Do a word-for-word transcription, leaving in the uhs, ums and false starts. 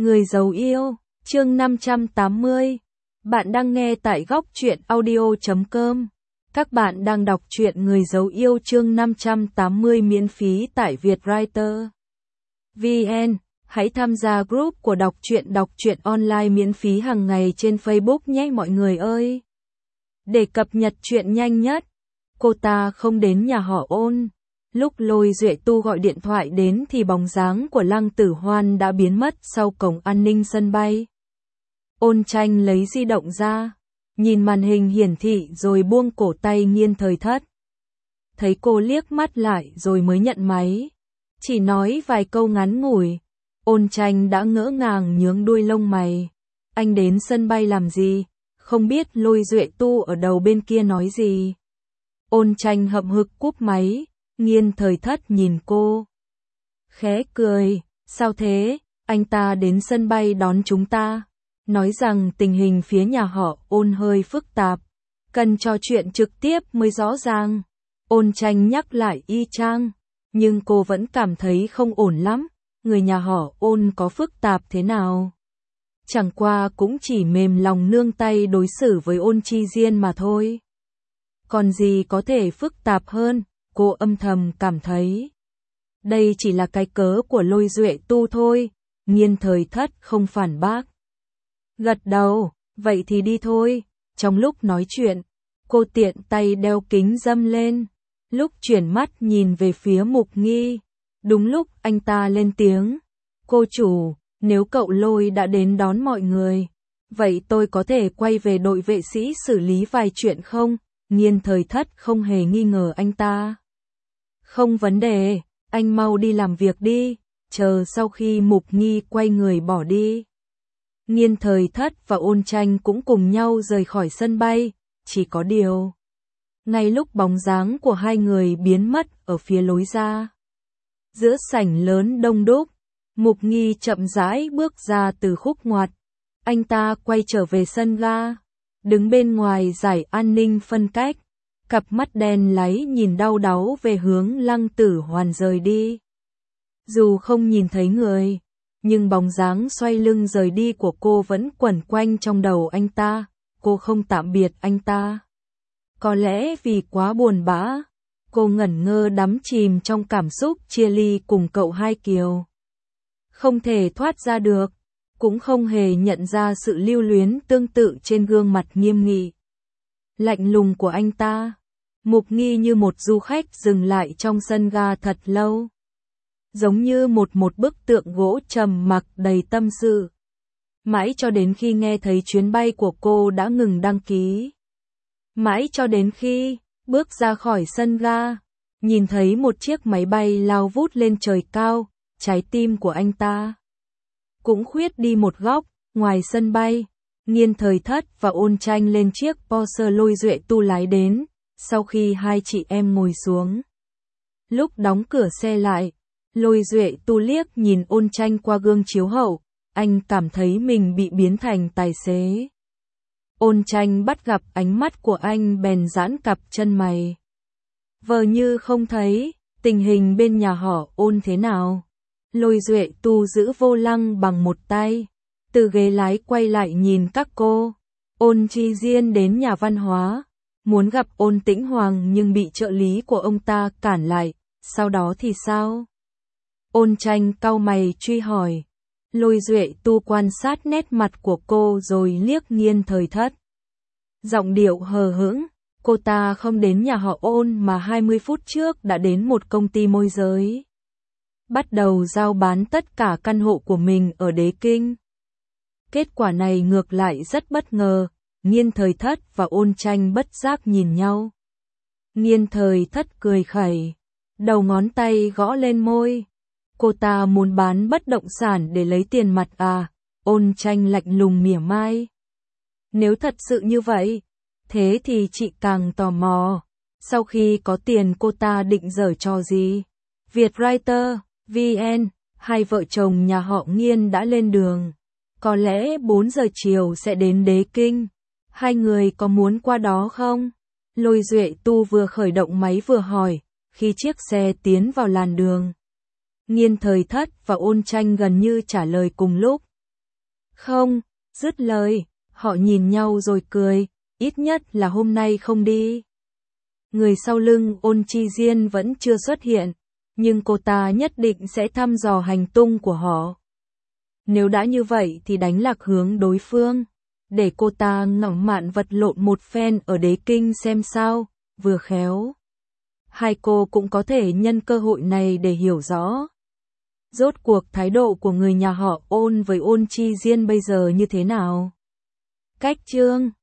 Người giàu yêu, chương năm trăm tám mươi. Bạn đang nghe tại góc truyện audio chấm com. Các bạn đang đọc truyện Người giàu yêu chương năm trăm tám mươi miễn phí tại Vietwriter. vê en. Hãy tham gia group của đọc truyện đọc truyện online miễn phí hàng ngày trên Facebook nhé mọi người ơi. Để cập nhật truyện nhanh nhất, cô ta không đến nhà họ Ôn. Lúc Lôi Duệ Tu gọi điện thoại đến thì bóng dáng của Lăng Tử Hoan đã biến mất sau cổng an ninh sân bay. Ôn Tranh lấy di động ra, nhìn màn hình hiển thị rồi buông cổ tay Nghiên Thời Thất. Thấy cô liếc mắt lại rồi mới nhận máy. Chỉ nói vài câu ngắn ngủi, Ôn Tranh đã ngỡ ngàng nhướng đuôi lông mày. Anh đến sân bay làm gì? Không biết Lôi Duệ Tu ở đầu bên kia nói gì. Ôn Tranh hậm hực cúp máy. Nghiên Thời Thất nhìn cô, khẽ cười, sao thế, anh ta đến sân bay đón chúng ta, nói rằng tình hình phía nhà họ Ôn hơi phức tạp, cần trò chuyện trực tiếp mới rõ ràng. Ôn Tranh nhắc lại y chang, nhưng cô vẫn cảm thấy không ổn lắm, người nhà họ Ôn có phức tạp thế nào? Chẳng qua cũng chỉ mềm lòng nương tay đối xử với Ôn Chi Diên mà thôi. Còn gì có thể phức tạp hơn? Cô âm thầm cảm thấy. Đây chỉ là cái cớ của Lôi Duệ Tu thôi. Nghiên Thời Thất không phản bác. Gật đầu, vậy thì đi thôi. Trong lúc nói chuyện, cô tiện tay đeo kính râm lên. Lúc chuyển mắt nhìn về phía Mục Nghi. Đúng lúc anh ta lên tiếng. Cô chủ, nếu cậu Lôi đã đến đón mọi người, vậy tôi có thể quay về đội vệ sĩ xử lý vài chuyện không? Nghiên Thời Thất không hề nghi ngờ anh ta. Không vấn đề, anh mau đi làm việc đi, chờ sau khi Mục Nghi quay người bỏ đi. Nghiên Thời Thất và Ôn Tranh cũng cùng nhau rời khỏi sân bay, chỉ có điều. Ngay lúc bóng dáng của hai người biến mất ở phía lối ra. Giữa sảnh lớn đông đúc, Mục Nghi chậm rãi bước ra từ khúc ngoặt. Anh ta quay trở về sân ga, đứng bên ngoài giải an ninh phân cách. Cặp mắt đen láy nhìn đau đáu về hướng Lăng Tử Hoan rời đi. Dù không nhìn thấy người, nhưng bóng dáng xoay lưng rời đi của cô vẫn quẩn quanh trong đầu anh ta. Cô không tạm biệt anh ta. Có lẽ vì quá buồn bã, cô ngẩn ngơ đắm chìm trong cảm xúc chia ly cùng cậu Hai Kiều. Không thể thoát ra được, cũng không hề nhận ra sự lưu luyến tương tự trên gương mặt nghiêm nghị, lạnh lùng của anh ta. Mục Nghi như một du khách dừng lại trong sân ga thật lâu. Giống như một một bức tượng gỗ trầm mặc đầy tâm sự. Mãi cho đến khi nghe thấy chuyến bay của cô đã ngừng đăng ký. Mãi cho đến khi bước ra khỏi sân ga, nhìn thấy một chiếc máy bay lao vút lên trời cao, trái tim của anh ta cũng khuyết đi một góc. Ngoài sân bay, Nghiên Thời Thất và Ôn Tranh lên chiếc Porsche Lôi Duệ Tu lái đến. Sau khi hai chị em ngồi xuống, lúc đóng cửa xe lại, Lôi Duệ Tu liếc nhìn Ôn Tranh qua gương chiếu hậu, anh cảm thấy mình bị biến thành tài xế. Ôn Tranh bắt gặp ánh mắt của anh bèn giãn cặp chân mày. Vờ như không thấy, tình hình bên nhà họ Ôn thế nào? Lôi Duệ Tu giữ vô lăng bằng một tay, từ ghế lái quay lại nhìn các cô. Ôn Chi Diên đến nhà văn hóa, muốn gặp Ôn Tĩnh Hoàng nhưng bị trợ lý của ông ta cản lại, sau đó thì sao? Ôn Tranh cau mày truy hỏi. Lôi Duệ Tu quan sát nét mặt của cô rồi liếc Nghiên Thời Thất. Giọng điệu hờ hững, cô ta không đến nhà họ Ôn mà hai mươi phút trước đã đến một công ty môi giới. Bắt đầu giao bán tất cả căn hộ của mình ở Đế Kinh. Kết quả này ngược lại rất bất ngờ. Nghiên Thời Thất và Ôn Tranh bất giác nhìn nhau. Nghiên Thời Thất cười khẩy, đầu ngón tay gõ lên môi. Cô ta muốn bán bất động sản để lấy tiền mặt à? Ôn Tranh lạnh lùng mỉa mai. Nếu thật sự như vậy, thế thì chị càng tò mò. Sau khi có tiền cô ta định giở trò gì? Vietwriter, vê en, hai vợ chồng nhà họ Nghiên đã lên đường. Có lẽ bốn giờ chiều sẽ đến Đế Kinh. Hai người có muốn qua đó không? Lôi Duệ Tu vừa khởi động máy vừa hỏi, khi chiếc xe tiến vào làn đường. Nghiên Thời Thất và Ôn Tranh gần như trả lời cùng lúc. Không, dứt lời, họ nhìn nhau rồi cười, ít nhất là hôm nay không đi. Người sau lưng Ôn Chi Diên vẫn chưa xuất hiện, nhưng cô ta nhất định sẽ thăm dò hành tung của họ. Nếu đã như vậy thì đánh lạc hướng đối phương, để cô ta ngỏng mạn vật lộn một phen ở đế kinh xem sao, vừa khéo. Hai cô cũng có thể nhân cơ hội này để hiểu rõ. Rốt cuộc thái độ của người nhà họ Ôn với Ôn Chi Diên bây giờ như thế nào? Cách chương